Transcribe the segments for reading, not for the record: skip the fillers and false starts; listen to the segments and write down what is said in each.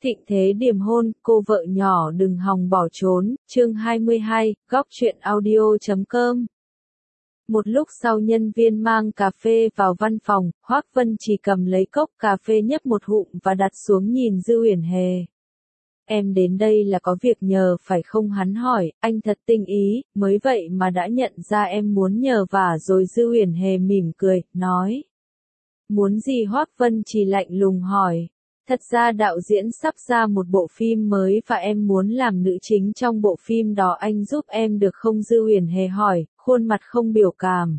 Thịnh thế điểm hôn, cô vợ nhỏ đừng hòng bỏ trốn, chương 22, góc truyện audio.com. Một lúc sau nhân viên mang cà phê vào văn phòng, Hoắc Vân chỉ cầm lấy cốc cà phê nhấp một hụm và đặt xuống nhìn Dư Uyển Hề. Em đến đây là có việc nhờ phải không, hắn hỏi, anh thật tinh ý, mới vậy mà đã nhận ra em muốn nhờ vả rồi. Dư Uyển Hề mỉm cười, nói. Muốn gì? Hoắc Vân chỉ lạnh lùng hỏi. Thật ra đạo diễn sắp ra một bộ phim mới và em muốn làm nữ chính trong bộ phim đó, anh giúp em được không? Dư Uyển Hề hỏi, khuôn mặt không biểu cảm.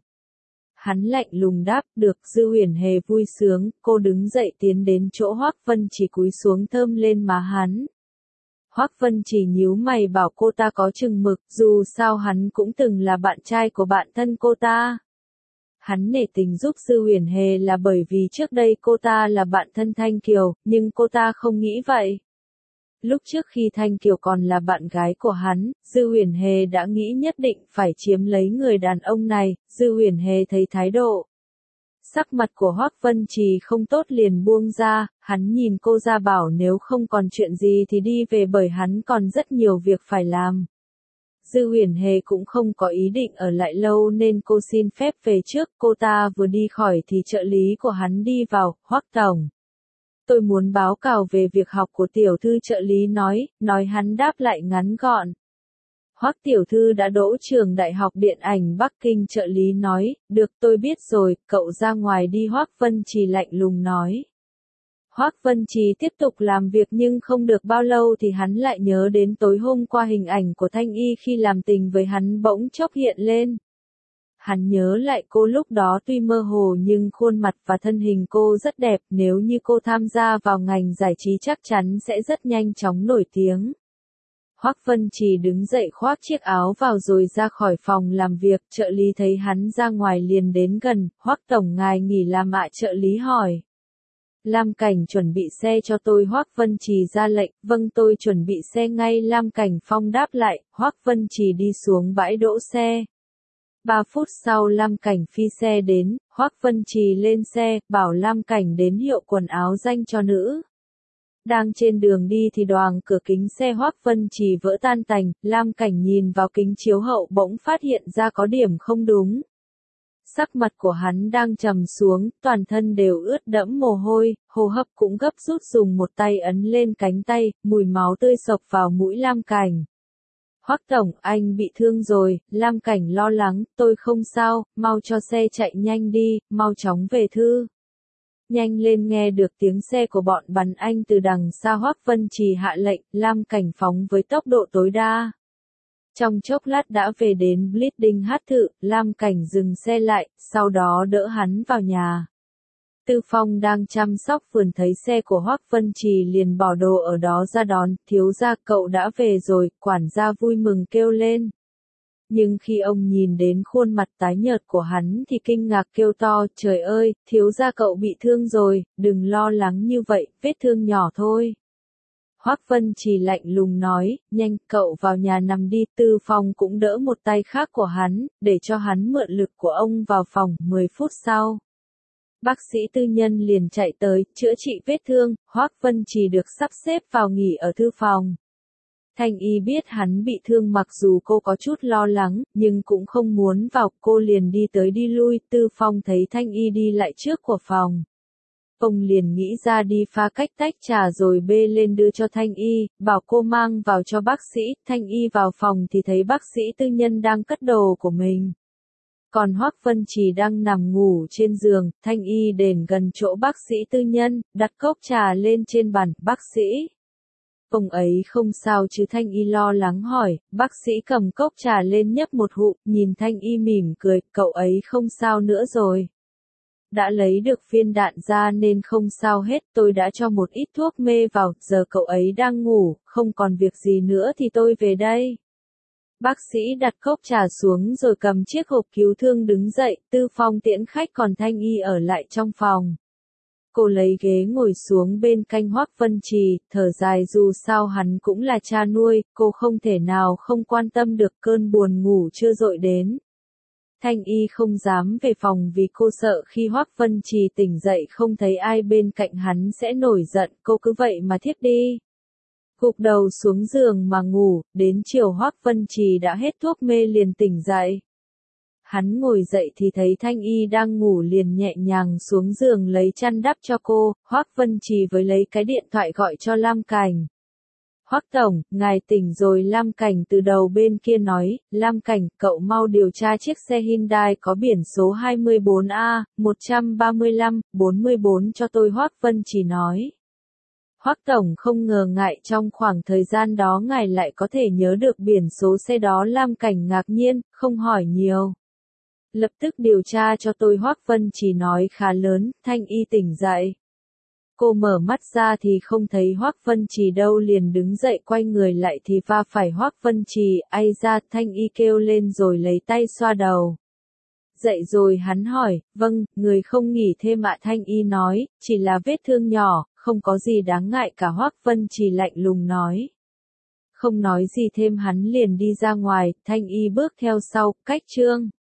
Hắn lạnh lùng đáp, được. Dư Uyển Hề vui sướng, cô đứng dậy tiến đến chỗ Hoắc Vân chỉ cúi xuống thơm lên má hắn. Hoắc Vân chỉ nhíu mày bảo cô ta có chừng mực, dù sao hắn cũng từng là bạn trai của bạn thân cô ta. Hắn nể tình giúp Dư Uyển Hề là bởi vì trước đây cô ta là bạn thân Thanh Kiều, nhưng cô ta không nghĩ vậy. Lúc trước khi Thanh Kiều còn là bạn gái của hắn, Dư Uyển Hề đã nghĩ nhất định phải chiếm lấy người đàn ông này. Dư Uyển Hề thấy thái độ sắc mặt của Hoắc Vân Trì không tốt liền buông ra, hắn nhìn cô ra bảo nếu không còn chuyện gì thì đi về bởi hắn còn rất nhiều việc phải làm. Dư Uyển Hề cũng không có ý định ở lại lâu nên cô xin phép về trước. Cô ta vừa đi khỏi thì trợ lý của hắn đi vào, Hoắc tổng. Tôi muốn báo cáo về việc học của tiểu thư, trợ lý nói hắn đáp lại ngắn gọn. Hoắc tiểu thư đã đỗ trường Đại học Điện ảnh Bắc Kinh, trợ lý nói, được tôi biết rồi, cậu ra ngoài đi. Hoắc Vân Trì lạnh lùng nói. Hoắc Vân Trì tiếp tục làm việc nhưng không được bao lâu thì hắn lại nhớ đến tối hôm qua hình ảnh của Thanh Y khi làm tình với hắn bỗng chốc hiện lên. Hắn nhớ lại cô lúc đó tuy mơ hồ nhưng khuôn mặt và thân hình cô rất đẹp, nếu như cô tham gia vào ngành giải trí chắc chắn sẽ rất nhanh chóng nổi tiếng. Hoắc Vân Trì đứng dậy khoác chiếc áo vào rồi ra khỏi phòng làm việc, trợ lý thấy hắn ra ngoài liền đến gần, Hoắc tổng ngài nghỉ làm ạ? Trợ lý hỏi. Lam Cảnh chuẩn bị xe cho tôi. Hoắc Vân Trì ra lệnh, vâng tôi chuẩn bị xe ngay. Lam Cảnh Phong đáp lại, Hoắc Vân Trì đi xuống bãi đỗ xe. 3 phút sau Lam Cảnh phi xe đến, Hoắc Vân Trì lên xe, bảo Lam Cảnh đến hiệu quần áo danh cho nữ. Đang trên đường đi thì đoàng cửa kính xe Hoắc Vân Trì vỡ tan tành, Lam Cảnh nhìn vào kính chiếu hậu bỗng phát hiện ra có điểm không đúng. Sắc mặt của hắn đang trầm xuống, toàn thân đều ướt đẫm mồ hôi, hô hấp cũng gấp rút, dùng một tay ấn lên cánh tay, mùi máu tươi xộc vào mũi Lam Cảnh. Hoắc tổng, anh bị thương rồi? Lam Cảnh lo lắng, tôi không sao, mau cho xe chạy nhanh đi, mau chóng về thư. Nhanh lên. Nghe được tiếng xe của bọn bắn anh từ đằng xa, Hoắc Vân Trì hạ lệnh, Lam Cảnh phóng với tốc độ tối đa. Trong chốc lát đã về đến Bleeding Hát Thự, Lam Cảnh dừng xe lại, sau đó đỡ hắn vào nhà. Tư Phong đang chăm sóc vườn thấy xe của Hoắc Vân Trì liền bỏ đồ ở đó ra đón, thiếu gia cậu đã về rồi, quản gia vui mừng kêu lên. Nhưng khi ông nhìn đến khuôn mặt tái nhợt của hắn thì kinh ngạc kêu to, trời ơi, thiếu gia cậu bị thương rồi, đừng lo lắng như vậy, vết thương nhỏ thôi. Hoắc Vân Trì lạnh lùng nói, nhanh, cậu vào nhà nằm đi. Tư Phong cũng đỡ một tay khác của hắn, để cho hắn mượn lực của ông vào phòng. 10 phút sau, bác sĩ tư nhân liền chạy tới, chữa trị vết thương. Hoắc Vân Trì được sắp xếp vào nghỉ ở thư phòng. Thanh Y biết hắn bị thương, mặc dù cô có chút lo lắng, nhưng cũng không muốn vào, cô liền đi tới đi lui. Tư Phong thấy Thanh Y đi lại trước của phòng. Ông liền nghĩ ra đi pha cách tách trà rồi bê lên đưa cho Thanh Y, bảo cô mang vào cho bác sĩ. Thanh Y vào phòng thì thấy bác sĩ tư nhân đang cất đồ của mình. Còn Hoắc Vân Trì đang nằm ngủ trên giường. Thanh Y đến gần chỗ bác sĩ tư nhân, đặt cốc trà lên trên bàn. Bác sĩ, ông ấy không sao chứ? Thanh Y lo lắng hỏi. Bác sĩ cầm cốc trà lên nhấp một hụm, nhìn Thanh Y mỉm cười, cậu ấy không sao nữa rồi. Đã lấy được viên đạn ra nên không sao hết, tôi đã cho một ít thuốc mê vào, giờ cậu ấy đang ngủ, không còn việc gì nữa thì tôi về đây. Bác sĩ đặt cốc trà xuống rồi cầm chiếc hộp cứu thương đứng dậy. Tư Phong tiễn khách còn Thanh Y ở lại trong phòng. Cô lấy ghế ngồi xuống bên cạnh Hoắc Vân Trì, thở dài, dù sao hắn cũng là cha nuôi, cô không thể nào không quan tâm được. Cơn buồn ngủ chưa dội đến. Thanh Y không dám về phòng vì cô sợ khi Hoắc Vân Trì tỉnh dậy không thấy ai bên cạnh hắn sẽ nổi giận, cô cứ vậy mà thiếp đi. Gục đầu xuống giường mà ngủ, đến chiều Hoắc Vân Trì đã hết thuốc mê liền tỉnh dậy. Hắn ngồi dậy thì thấy Thanh Y đang ngủ liền nhẹ nhàng xuống giường lấy chăn đắp cho cô, Hoắc Vân Trì với lấy cái điện thoại gọi cho Lam Cảnh. Hoắc Tổng, ngài tỉnh rồi. Lam Cảnh từ đầu bên kia nói, Lam Cảnh, cậu mau điều tra chiếc xe Hyundai có biển số 24A13544 cho tôi. Hoắc Vân Trì nói. Hoắc Tổng không ngờ ngại trong khoảng thời gian đó ngài lại có thể nhớ được biển số xe đó. Lam Cảnh ngạc nhiên, không hỏi nhiều. Lập tức điều tra cho tôi. Hoắc Vân Trì nói khá lớn. Thanh Y tỉnh dậy. Cô mở mắt ra thì không thấy Hoắc Vân Trì đâu, liền đứng dậy quay người lại thì va phải Hoắc Vân Trì. Ai ra, Thanh Y kêu lên rồi lấy tay xoa đầu. Dậy rồi hắn hỏi, vâng, người không nghỉ thêm ạ? Thanh Y nói, chỉ là vết thương nhỏ, không có gì đáng ngại cả. Hoắc Vân Trì lạnh lùng nói. Không nói gì thêm hắn liền đi ra ngoài, Thanh Y bước theo sau, cách Trương